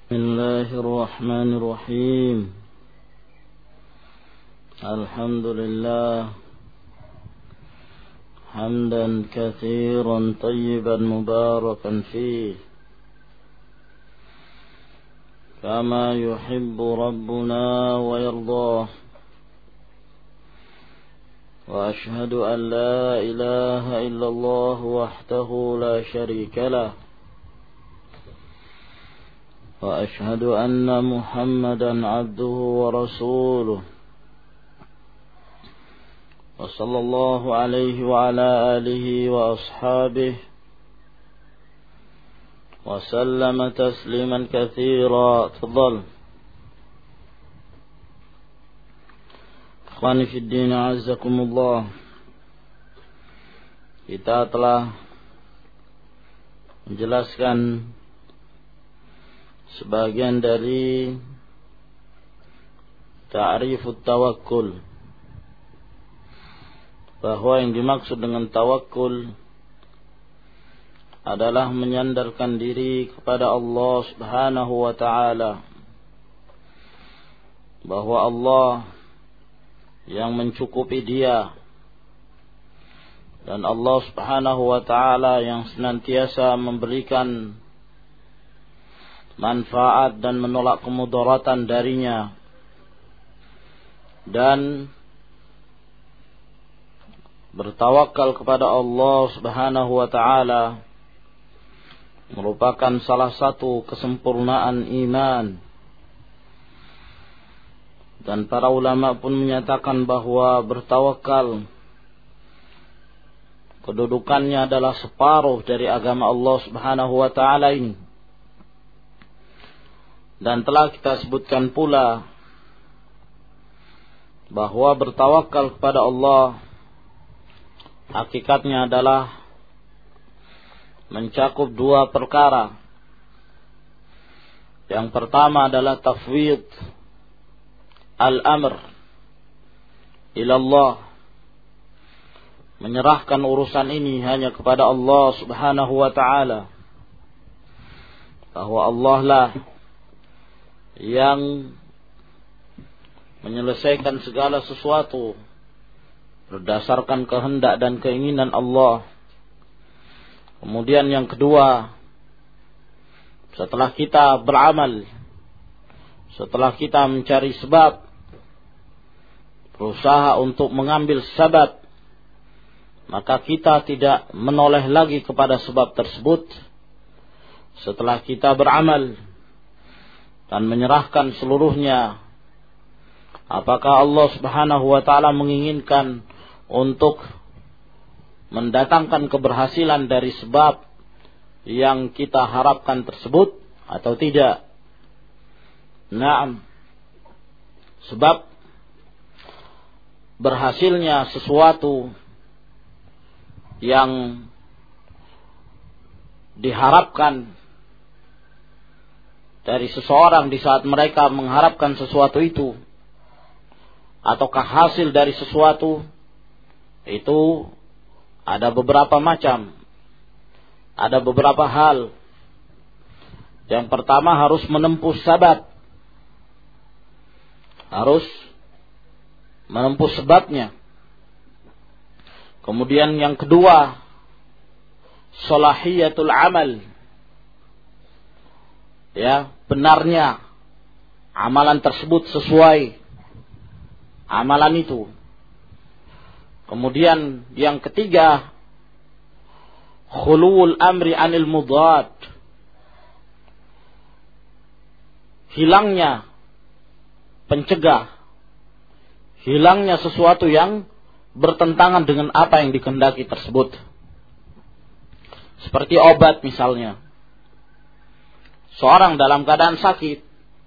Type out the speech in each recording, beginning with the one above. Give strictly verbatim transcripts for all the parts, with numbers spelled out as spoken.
بسم الله الرحمن الرحيم. الحمد لله حمدا كثيرا طيبا مباركا فيه كما يحب ربنا ويرضاه، وأشهد أن لا إله إلا الله وحده لا شريك له، وأشهد أن محمدا عبده ورسوله، وصلى الله عليه وعلى آله وأصحابه وسلم تسليما كثيرا. تفضل. Ikhwani fi din, a'azzakumullah. Kita telah menjelaskan sebagian dari ta'rifut tawakkul, bahwa yang dimaksud dengan tawakkul adalah menyandarkan diri kepada Allah Subhanahu wa ta'ala, bahwa Allah yang mencukupi dia, dan Allah Subhanahu wa ta'ala yang senantiasa memberikan manfaat dan menolak kemudaratan darinya, dan bertawakal kepada Allah Subhanahu wa ta'ala merupakan salah satu kesempurnaan iman. Dan para ulama pun menyatakan bahwa bertawakal kedudukannya adalah separuh dari agama Allah Subhanahu wa ta'ala ini. Dan telah kita sebutkan pula bahwa bertawakal kepada Allah hakikatnya adalah mencakup dua perkara. Yang pertama adalah tafwid al-amr ila Allah, menyerahkan urusan ini hanya kepada Allah Subhanahu wa ta'ala, bahwa Allah lah yang menyelesaikan segala sesuatu berdasarkan kehendak dan keinginan Allah. Kemudian yang kedua, setelah kita beramal, setelah kita mencari sebab, berusaha untuk mengambil sebab, maka kita tidak menoleh lagi kepada sebab tersebut. Setelah kita beramal dan menyerahkan seluruhnya, apakah Allah Subhanahu wa ta'ala menginginkan untuk mendatangkan keberhasilan dari sebab yang kita harapkan tersebut atau tidak? Naam. Sebab berhasilnya sesuatu yang diharapkan dari seseorang di saat mereka mengharapkan sesuatu itu, ataukah hasil dari sesuatu itu ada beberapa macam, ada beberapa hal. Yang pertama, harus menempuh sabab, harus menempuh sebabnya. Kemudian yang kedua, salahiyatul amal, ya, benarnya amalan tersebut sesuai amalan itu. Kemudian yang ketiga, khuluwul amri anil mudad, hilangnya pencegah, hilangnya sesuatu yang bertentangan dengan apa yang dikehendaki tersebut. Seperti obat misalnya. Seorang dalam keadaan sakit,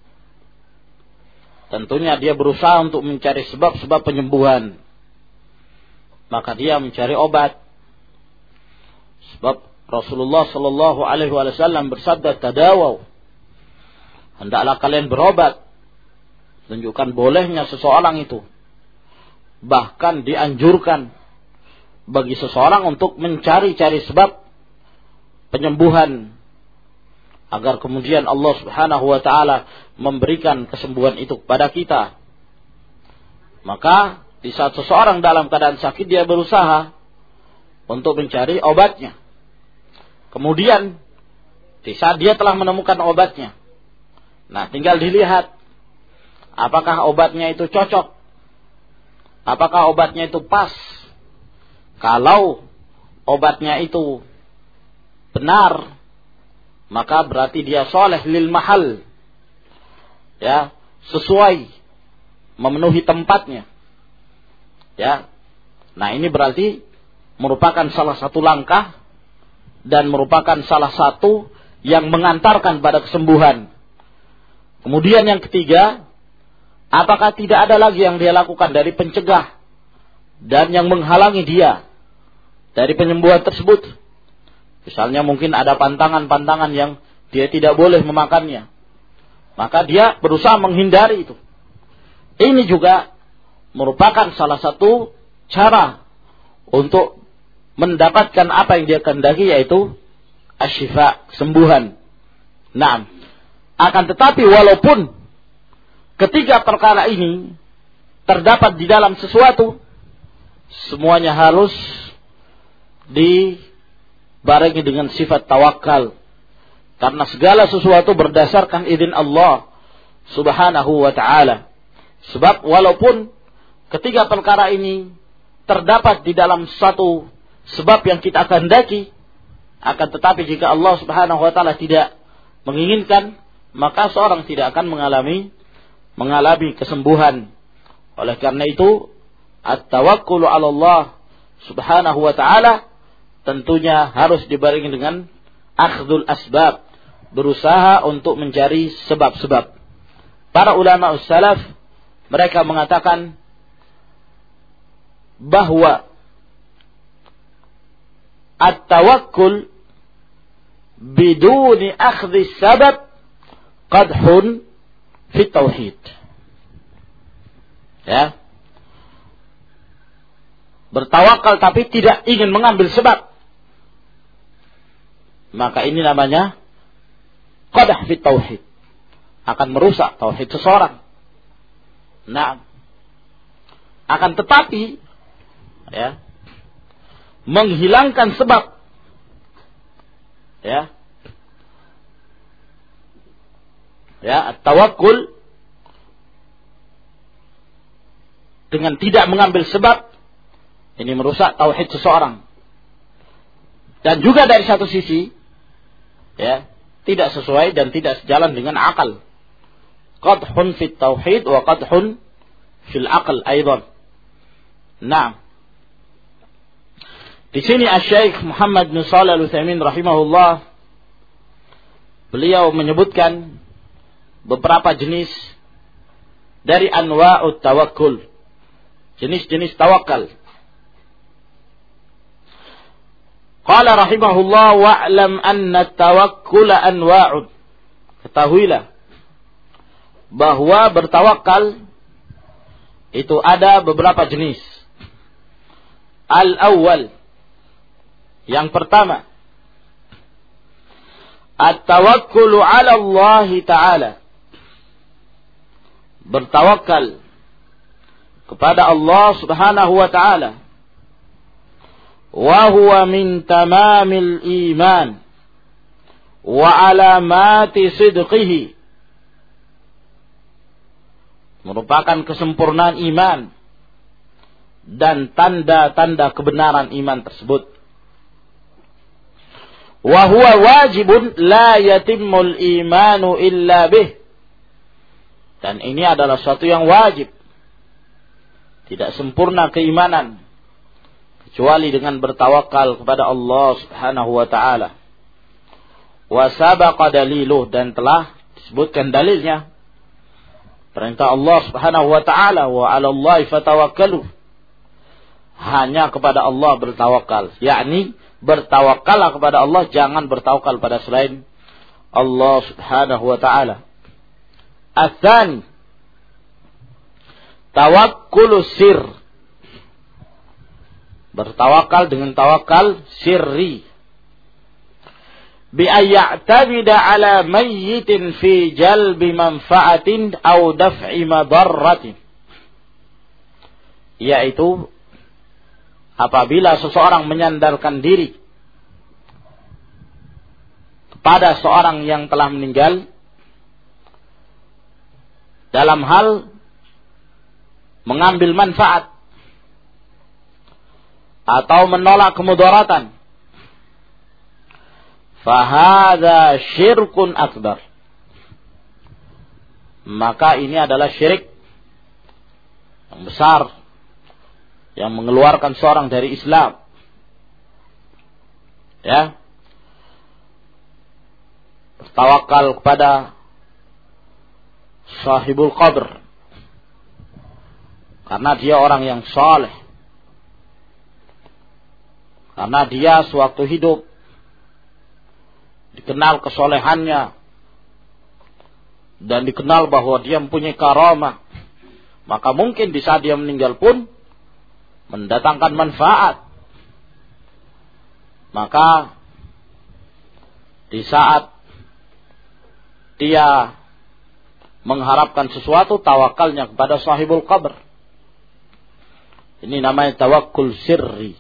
tentunya dia berusaha untuk mencari sebab-sebab penyembuhan. Maka dia mencari obat. Sebab Rasulullah sallallahu alaihi wasallam bersabda, "Tadawaw." Hendaklah kalian berobat. Tunjukkan bolehnya seseorang itu. Bahkan dianjurkan bagi seseorang untuk mencari-cari sebab penyembuhan agar kemudian Allah Subhanahu wa taala memberikan kesembuhan itu kepada kita. Maka di saat seseorang dalam keadaan sakit, dia berusaha untuk mencari obatnya. Kemudian di saat dia telah menemukan obatnya, nah tinggal dilihat apakah obatnya itu cocok, apakah obatnya itu pas. Kalau obatnya itu benar, maka berarti dia soleh lil mahal, ya, sesuai, memenuhi tempatnya, ya. Nah, ini berarti merupakan salah satu langkah dan merupakan salah satu yang mengantarkan pada kesembuhan. Kemudian yang ketiga, apakah tidak ada lagi yang dia lakukan dari pencegah dan yang menghalangi dia dari penyembuhan tersebut? Misalnya mungkin ada pantangan-pantangan yang dia tidak boleh memakannya, maka dia berusaha menghindari itu. Ini juga merupakan salah satu cara untuk mendapatkan apa yang dia kehendaki, yaitu asyifa, kesembuhan. Nah, akan tetapi walaupun ketiga perkara ini terdapat di dalam sesuatu, semuanya harus di barengi dengan sifat tawakal, karena segala sesuatu berdasarkan izin Allah Subhanahu wa ta'ala. Sebab walaupun ketiga perkara ini terdapat di dalam satu sebab yang kita kehendaki, akan tetapi jika Allah Subhanahu wa ta'ala tidak menginginkan, maka seorang tidak akan mengalami mengalami kesembuhan. Oleh karena itu, at-tawakkulu 'ala Allah Subhanahu wa ta'ala tentunya harus dibarengi dengan akhdul asbab, berusaha untuk mencari sebab-sebab. Para ulama salaf mereka mengatakan bahwa at-tawakkul biduni akhdhi sabab qadhun fi tauhid. Ya. Bertawakal tapi tidak ingin mengambil sebab, maka ini namanya qadah fi tauhid, akan merusak tauhid seseorang. Nah, akan tetapi ya, menghilangkan sebab, ya, ya, tawakkul dengan tidak mengambil sebab, ini merusak tauhid seseorang. Dan juga dari satu sisi, ya, tidak sesuai dan tidak sejalan dengan akal. Qadhun fit tauhid wa qadhun fil aql aidan. Nah, di sini Asy-Syaikh Muhammad bin Shalih Al-Utsaimin rahimahullah, beliau menyebutkan beberapa jenis dari anwa'ut tawakkul, jenis-jenis tawakal. Qala rahimahullah wa'lam anna tawakkula anwa'ud. Ketahuilah bahwa bertawakal itu ada beberapa jenis. Al-awwal, yang pertama, at-tawakkulu 'ala Allah Ta'ala. Bertawakal kepada Allah Subhanahu wa ta'ala. Wa huwa min tamamil iman wa alamati sidqihi. Merupakan kesempurnaan iman dan tanda-tanda kebenaran iman tersebut. Wa huwa wajibun la yatimmul imanu illa bih. Dan ini adalah suatu yang wajib. Tidak sempurna keimanan kecuali dengan bertawakal kepada Allah Subhanahu wa ta'ala. Wa sabaqa daliluh, dan telah disebutkan dalilnya. Perintah Allah Subhanahu wa ta'ala, wa 'ala Allahi fatawakkalu. Hanya kepada Allah bertawakal, yakni bertawakallah kepada Allah, jangan bertawakal pada selain Allah Subhanahu wa ta'ala. Ats-tsani, tawakkul sir. Bertawakal dengan tawakal sirri. bi ayya'tamida ala mayyitin fi jalbi manfa'atin aw daf'i madarratin, yaitu apabila seseorang menyandarkan diri kepada seorang yang telah meninggal dalam hal mengambil manfaat atau menolak kemudaratan, fahadha syirkun akbar, maka ini adalah syirik yang besar yang mengeluarkan seorang dari Islam. Ya, bertawakal kepada sahibul qabr karena dia orang yang saleh, karena dia sewaktu hidup dikenal kesolehannya dan dikenal bahwa dia mempunyai karamah, maka mungkin di saat dia meninggal pun mendatangkan manfaat. Maka di saat dia mengharapkan sesuatu, tawakalnya kepada sahibul qabr. Ini namanya tawakkul sirri.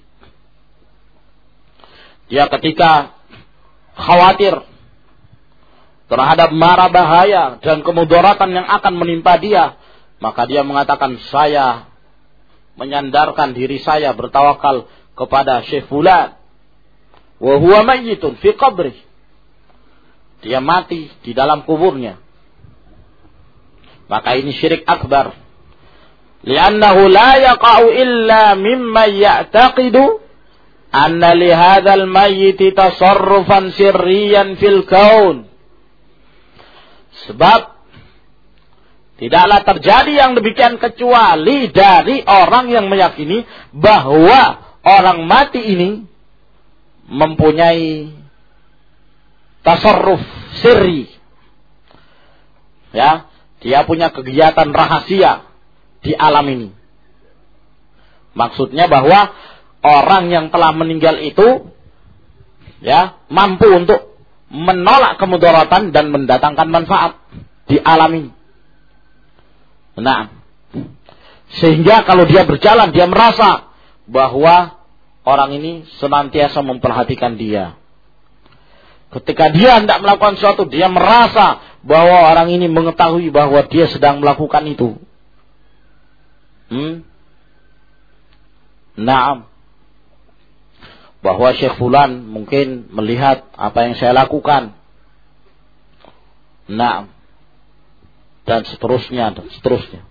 Dia ketika khawatir terhadap mara bahaya dan kemudaratan yang akan menimpa dia, maka dia mengatakan, saya menyandarkan diri saya bertawakal kepada Syekh Fulan, wa huwa mayyitun fi qabri, dia mati di dalam kuburnya. Maka ini syirik akbar, li'annahu la yaqa'u illa mimma ya'taqidu anna li hadzal mayyiti tasarrufan sirriyan fil kaun. Sebab tidaklah terjadi yang demikian kecuali dari orang yang meyakini bahwa orang mati ini mempunyai tasarruf sirri. Ya, dia punya kegiatan rahasia di alam ini. Maksudnya bahwa orang yang telah meninggal itu ya mampu untuk menolak kemudaratan dan mendatangkan manfaat di alam ini. Nah, sehingga kalau dia berjalan, dia merasa bahwa orang ini senantiasa memperhatikan dia. Ketika dia hendak melakukan sesuatu, dia merasa bahwa orang ini mengetahui bahwa dia sedang melakukan itu. Hmm? Naam. Bahwa Syekh Fulan mungkin melihat apa yang saya lakukan. Naam. Dan seterusnya, dan seterusnya.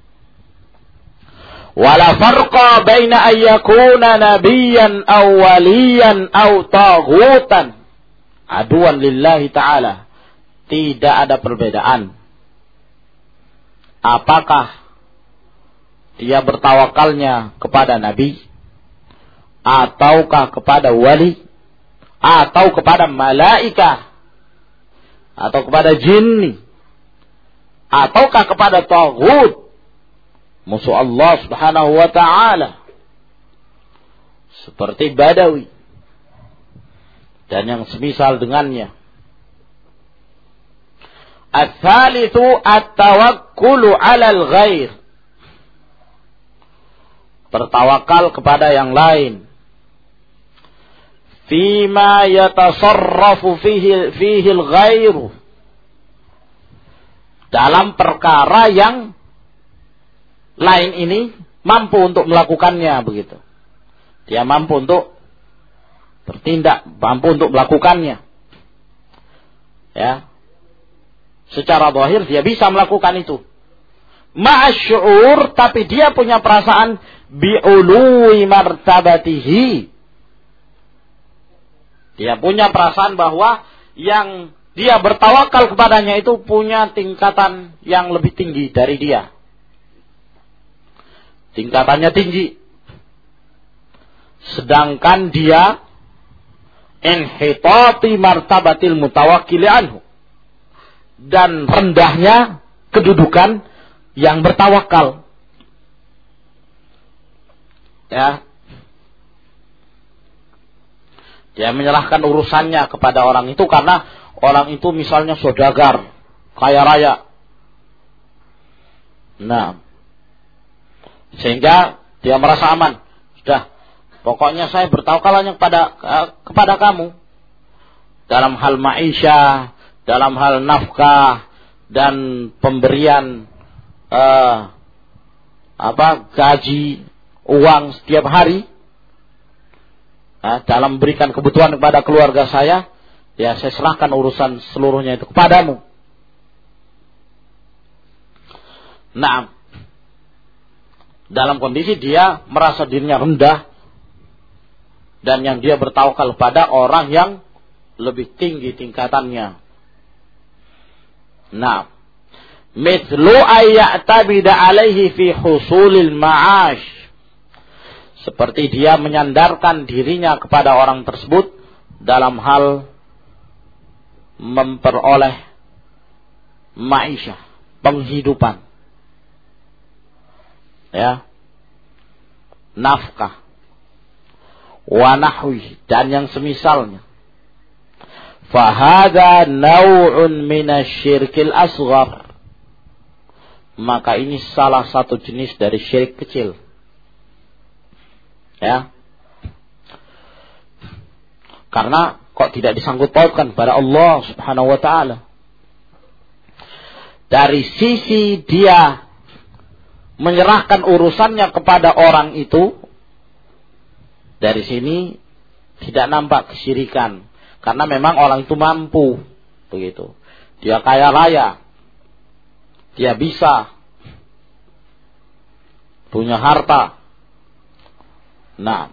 Wala farqa baina ayyakuna nabiyyan aw waliyan aw taghutan aduan lillahi ta'ala. Tidak ada perbedaan apakah dia bertawakalnya kepada nabi, ataukah kepada wali, atau kepada malaikah, atau kepada jinni, ataukah kepada taghut, musuh Allah subhanahu wa ta'ala, seperti Badawi dan yang semisal dengannya. Ats-tsalitsu at-tawakkulu 'alal ghair, bertawakal kepada yang lain. Fima yatasarrafu fihi fihi al-ghairu, dalam perkara yang lain ini mampu untuk melakukannya, begitu. Dia mampu untuk bertindak, mampu untuk melakukannya. Ya. Secara zahir dia bisa melakukan itu. Ma'asy'ur, tapi dia punya perasaan bi'ului martabatihi. Dia punya perasaan bahwa yang dia bertawakal kepadanya itu punya tingkatan yang lebih tinggi dari dia. Tingkatannya tinggi. Sedangkan dia inhitati martabatil mutawakkil anhu, dan rendahnya kedudukan yang bertawakal. Ya. Dia menyerahkan urusannya kepada orang itu karena orang itu misalnya saudagar, kaya raya. Nah, sehingga dia merasa aman. Sudah, pokoknya saya bertawakal hanya kepada kepada kamu dalam hal maisha, dalam hal nafkah dan pemberian uh, apa gaji uang setiap hari. Nah, dalam memberikan kebutuhan kepada keluarga saya, ya saya serahkan urusan seluruhnya itu kepadamu. Nah, dalam kondisi dia merasa dirinya rendah dan yang dia bertawakal pada orang yang lebih tinggi tingkatannya. Nah, mithlu ayya'tabida alaihi fi husulil ma'ash. Seperti dia menyandarkan dirinya kepada orang tersebut dalam hal memperoleh maisha, penghidupan. Ya. Nafkah. Wa nahwi, dan yang semisalnya. Fahada naw'un minasyirkil asghar. Maka ini salah satu jenis dari syirik kecil. Ya. Karena kok tidak disangkut pautkan pada Allah Subhanahu wa taala. Dari sisi dia menyerahkan urusannya kepada orang itu, dari sini tidak nampak kesyirikan, karena memang orang itu mampu, begitu. Dia kaya raya, dia bisa punya harta. Nah,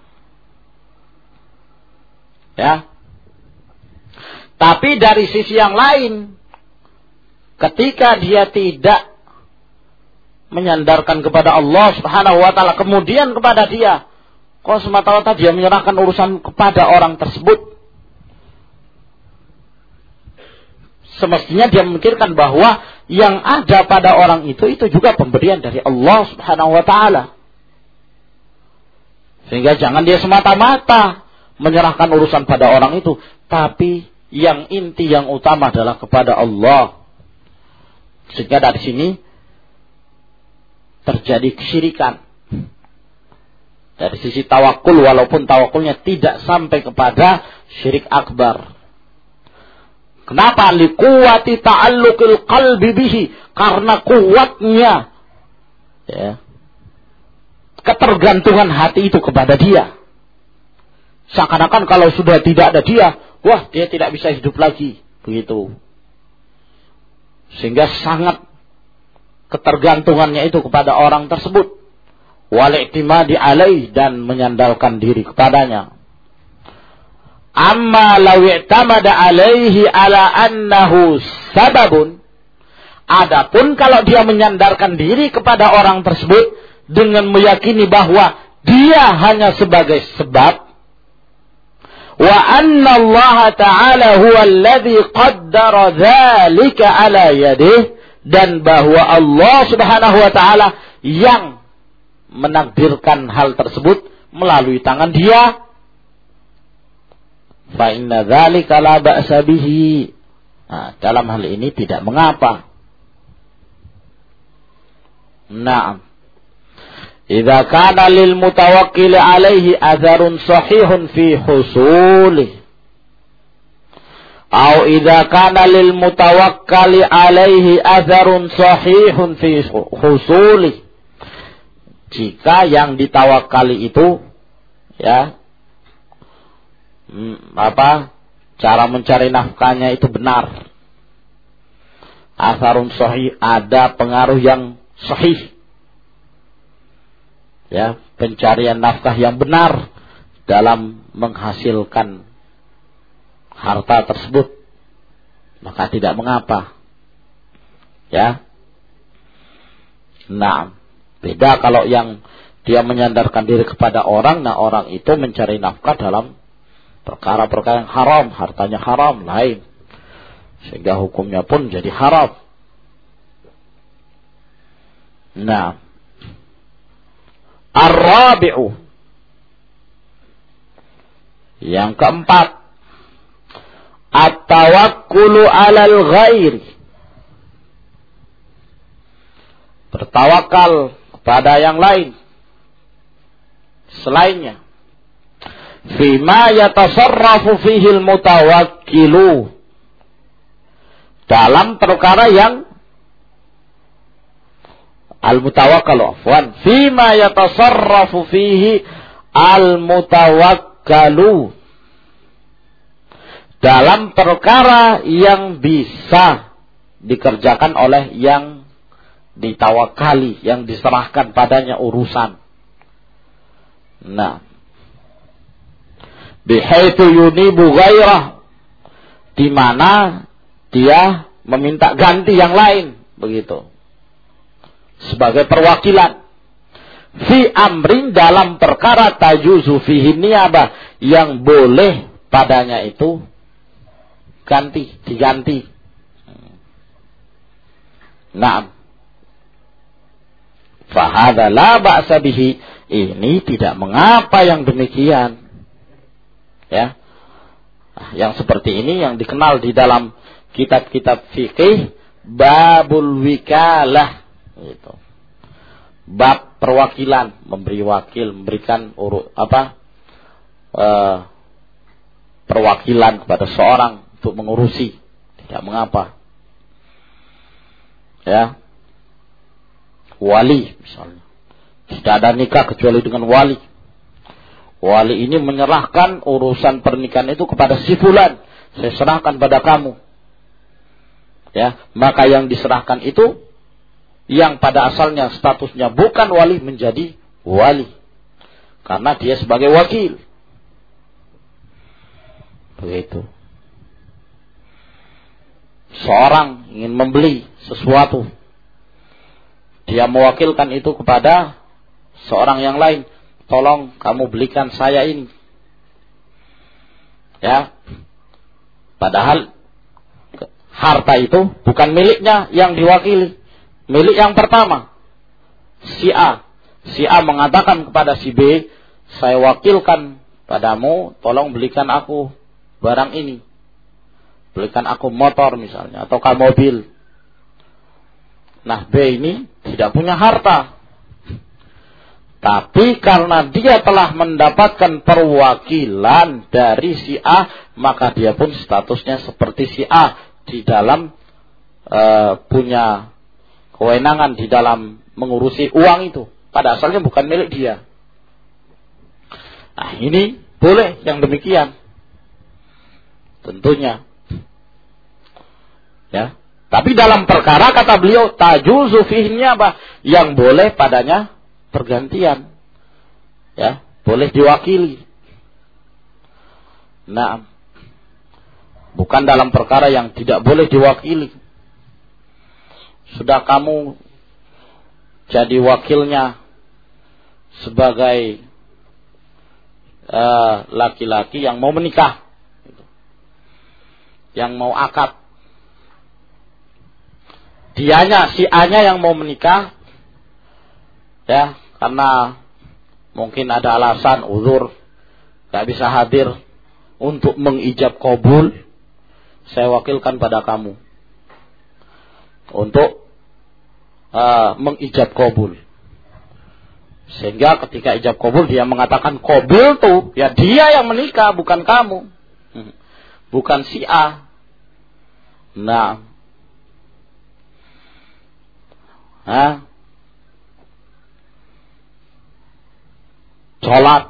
ya. Tapi dari sisi yang lain, ketika dia tidak menyandarkan kepada Allah Subhanahu wa taala, kemudian kepada dia, kok semata-mata dia menyerahkan urusan kepada orang tersebut, semestinya dia memikirkan bahwa yang ada pada orang itu itu juga pemberian dari Allah Subhanahu wa taala. Sehingga jangan dia semata-mata menyerahkan urusan pada orang itu, tapi yang inti, yang utama adalah kepada Allah. Sehingga dari sini terjadi kesyirikan. Dari sisi tawakul, walaupun tawakulnya tidak sampai kepada syirik akbar. Kenapa? Liquwati ta'alluqil qalbi bihi, karena kuatnya ya, ketergantungan hati itu kepada dia. Seakan-akan kalau sudah tidak ada dia, wah, dia tidak bisa hidup lagi, begitu. Sehingga sangat ketergantungannya itu kepada orang tersebut. Wal-i'timadi alaih, dan menyandalkan diri kepadanya. Amma law i'tamada alaihi ala annahu sababun. Adapun kalau dia menyandarkan diri kepada orang tersebut dengan meyakini bahwa dia hanya sebagai sebab, wa anna Allah Ta'ala huwa alladhi qaddara dzalika ala yadihi, dan bahwa Allah Subhanahu wa taala yang menakdirkan hal tersebut melalui tangan dia, fa inna dzalika la ba'sa bihi. Nah, dalam hal ini tidak mengapa. Naam. Idza kana lil mutawakkil alaihi atharun sahihun fi husulih, atau idza kana lil mutawakkali alaihi atharun sahihun fi husulih, jika yang ditawakali itu ya apa cara mencari nafkahnya itu benar, atharun sahih, ada pengaruh yang sahih, ya, pencarian nafkah yang benar dalam menghasilkan harta tersebut, maka tidak mengapa. Ya. Nah, beda kalau yang dia menyandarkan diri kepada orang, nah orang itu mencari nafkah dalam perkara-perkara yang haram, hartanya haram, lain. Sehingga hukumnya pun jadi haram. Nah, ar-rabi'u, Yang keempat, at-tawakkulu 'alal ghairi. Bertawakal kepada yang lain selainnya. Fima yatasarrafu fihi al-mutawakkilu. Dalam perkara yang al-mutawakkalu afwan. Fima yatasarrafu fihi al-mutawakkalu. Dalam perkara yang bisa dikerjakan oleh yang ditawakali, yang diserahkan padanya urusan. Nah, bihaitsu yunibu ghairah, di mana dia meminta ganti yang lain, begitu. Sebagai perwakilan. Fi amrin, dalam perkara tajuzu fihi niyabah, yang boleh padanya itu ganti, diganti. Naam. Fahadha la ba'sa bihi, ini tidak mengapa yang demikian. Ya. Yang seperti ini yang dikenal di dalam kitab-kitab fikih babul wikalah, gitu. Bab perwakilan, memberi wakil, memberikan urut apa? Uh, perwakilan kepada seorang untuk mengurusi, tidak mengapa. Ya. Wali misalnya, tidak ada nikah kecuali dengan wali. Wali ini menyerahkan urusan pernikahan itu kepada si fulan, saya serahkan pada kamu. Ya, maka yang diserahkan itu yang pada asalnya statusnya bukan wali menjadi wali, karena dia sebagai wakil. Begitu. Seorang ingin membeli sesuatu, dia mewakilkan itu kepada seorang yang lain. Tolong kamu belikan saya ini. Ya. Padahal harta itu bukan miliknya yang diwakili. Milik yang pertama. Si A. Si A mengatakan kepada si B, saya wakilkan padamu, tolong belikan aku barang ini. Belikan aku motor misalnya, ataukah mobil. Nah, B ini tidak punya harta. Tapi karena dia telah mendapatkan perwakilan dari si A, maka dia pun statusnya seperti si A di dalam uh, punya kewenangan di dalam mengurusi uang itu. Pada asalnya bukan milik dia. Nah, ini boleh yang demikian. Tentunya. Ya. Tapi dalam perkara kata beliau tajuzu fihi apa? Yang boleh padanya pergantian. Ya, boleh diwakili. Nah, bukan dalam perkara yang tidak boleh diwakili. Sudah kamu jadi wakilnya sebagai uh, laki-laki yang mau menikah, yang mau akad. Dianya, si A-nya yang mau menikah, ya, karena mungkin ada alasan, uzur, gak bisa hadir untuk mengijab qabul, saya wakilkan pada kamu untuk uh, mengijab qabul. Sehingga ketika ijab qabul dia mengatakan qabul tuh, ya dia yang menikah, bukan kamu, bukan si A. Nah, Hah? Sholat,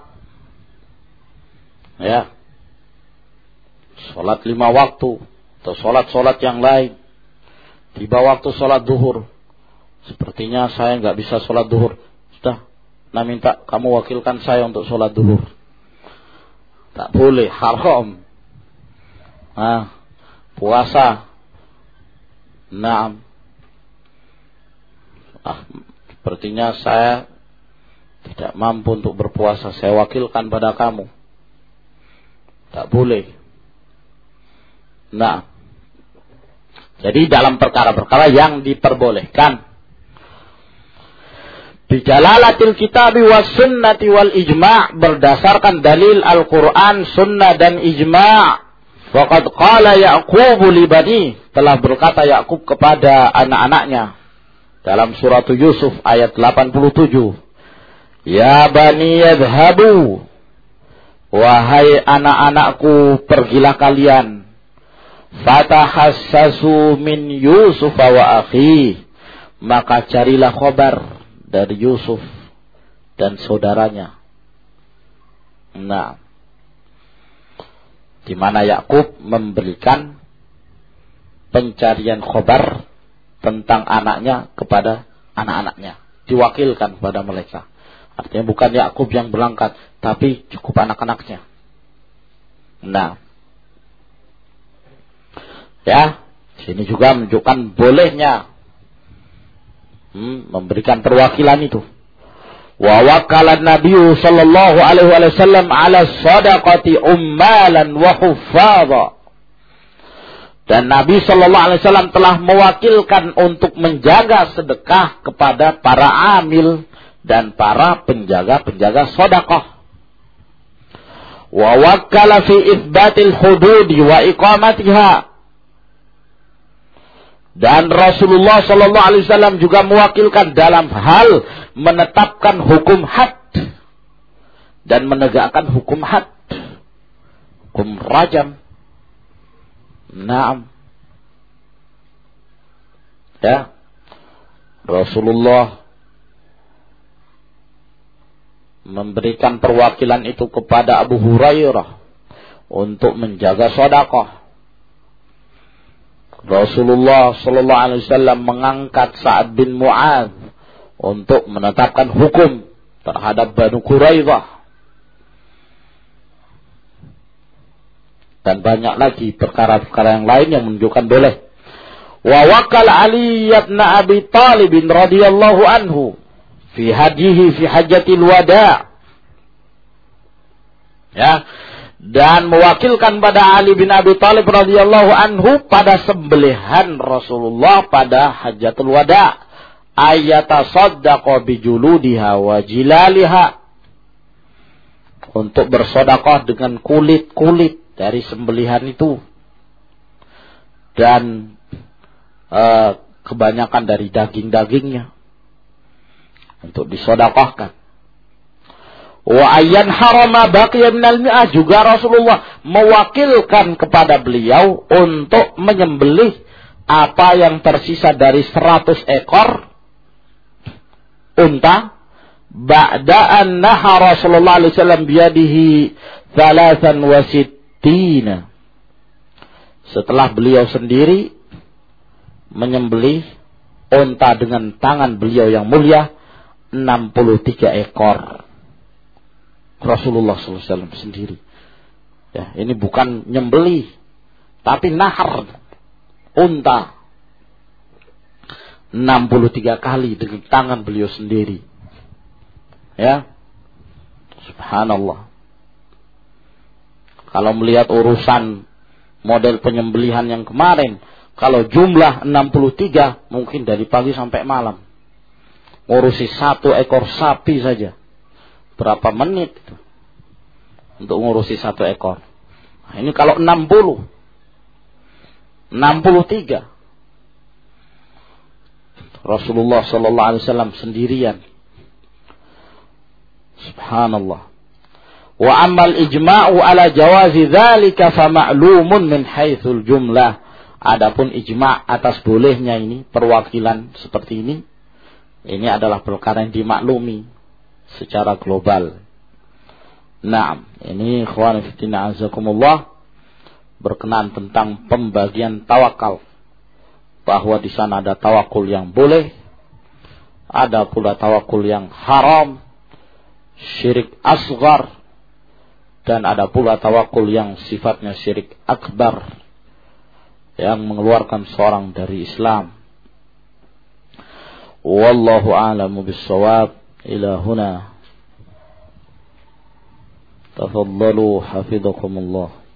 ya, sholat lima waktu atau sholat-sholat yang lain. Tiba waktu sholat duhur, sepertinya saya nggak bisa sholat duhur. Sudah, nah minta kamu wakilkan saya untuk sholat duhur. Tak boleh, haram. Nah, puasa, nah. Ah, sepertinya saya tidak mampu untuk berpuasa, saya wakilkan pada kamu. Tak boleh. Nah, jadi dalam perkara-perkara yang diperbolehkan. Bijalalatil kitabi was sunnati wal ijma' berdasarkan dalil Al-Quran, sunnah dan ijma'. Faqad qala Ya'qub li bani, telah berkata Ya'qub kepada anak-anaknya dalam surat Yusuf ayat delapan puluh tujuh. Ya bani yadhabu, wahai anak-anakku, pergilah kalian. Fatahassasu min Yusuf wa akhi, maka carilah khabar dari Yusuf dan saudaranya. Nah, di mana Yakub memberikan pencarian khabar tentang anaknya kepada anak-anaknya, diwakilkan kepada mereka. Artinya bukan Yakub yang berangkat, tapi cukup anak-anaknya. Nah, ya, sini juga menunjukkan bolehnya Hmm, memberikan perwakilan itu. Wa wakala Nabi sallallahu alaihi wasallam ala sadaqati ummalan wa huffadha. Dan Nabi sallallahu alaihi wasallam telah mewakilkan untuk menjaga sedekah kepada para amil dan para penjaga-penjaga sedekah. Wa wakala fi itsbatil hududi wa iqamatiha. Dan Rasulullah sallallahu alaihi wasallam juga mewakilkan dalam hal menetapkan hukum had dan menegakkan hukum had, hukum rajam. Naam. Ya. Rasulullah memberikan perwakilan itu kepada Abu Hurairah untuk menjaga sedekah. Rasulullah sallallahu alaihi wasallam mengangkat Sa'ad bin Mu'adz untuk menetapkan hukum terhadap Banu Quraidah. Dan banyak lagi perkara-perkara yang lain yang menunjukkan boleh. Wa wakal Ali ibn Abi Talib radhiyallahu anhu fi hadihi fi hajjatil wada'. Ya. Dan mewakilkan pada Ali bin Abi Talib radhiyallahu anhu pada sembelihan Rasulullah pada Hajjatul Wada, ayatasaddaqa bijuludiha wa jilaliha, untuk bersedekah dengan kulit-kulit dari sembelihan itu dan uh, kebanyakan dari daging-dagingnya untuk disedekahkan. Wa ayyan harama baqiya minal mi'ah, juga Rasulullah mewakilkan kepada beliau untuk menyembelih apa yang tersisa dari seratus ekor unta. Ba'da an nahara Rasulullah alaihi wasallam biyadihi thalathan wa sittina, setelah beliau sendiri menyembelih unta dengan tangan beliau yang mulia enam puluh tiga ekor. Rasulullah sallallahu alaihi wasallam sendiri. Ya, ini bukan nyembelih, tapi nahar unta enam puluh tiga kali dengan tangan beliau sendiri. Ya. Subhanallah. Kalau melihat urusan model penyembelihan yang kemarin, kalau jumlah enam puluh tiga mungkin dari pagi sampai malam. Ngurusi satu ekor sapi saja berapa menit itu untuk ngurusi satu ekor. Nah, ini kalau enam puluh, enam puluh tiga, Rasulullah sallallahu alaihi wasallam sendirian. Subhanallah. Wa ammal ijma'u ala jawazi dzalika fa ma'lumun min haitsul jumlah. Adapun ijma' atas bolehnya ini perwakilan seperti ini, ini adalah perkara yang dimaklumi secara global. Nah, ini ikhwan fillah azakumullah berkenaan tentang pembagian tawakal, bahwa di sana ada tawakul yang boleh, ada pula tawakul yang haram, syirik asghar, dan ada pula tawakul yang sifatnya syirik akbar yang mengeluarkan seorang dari Islam. Wallahu a'lamu bis-shawab. إلى هنا تفضلوا حفظكم الله.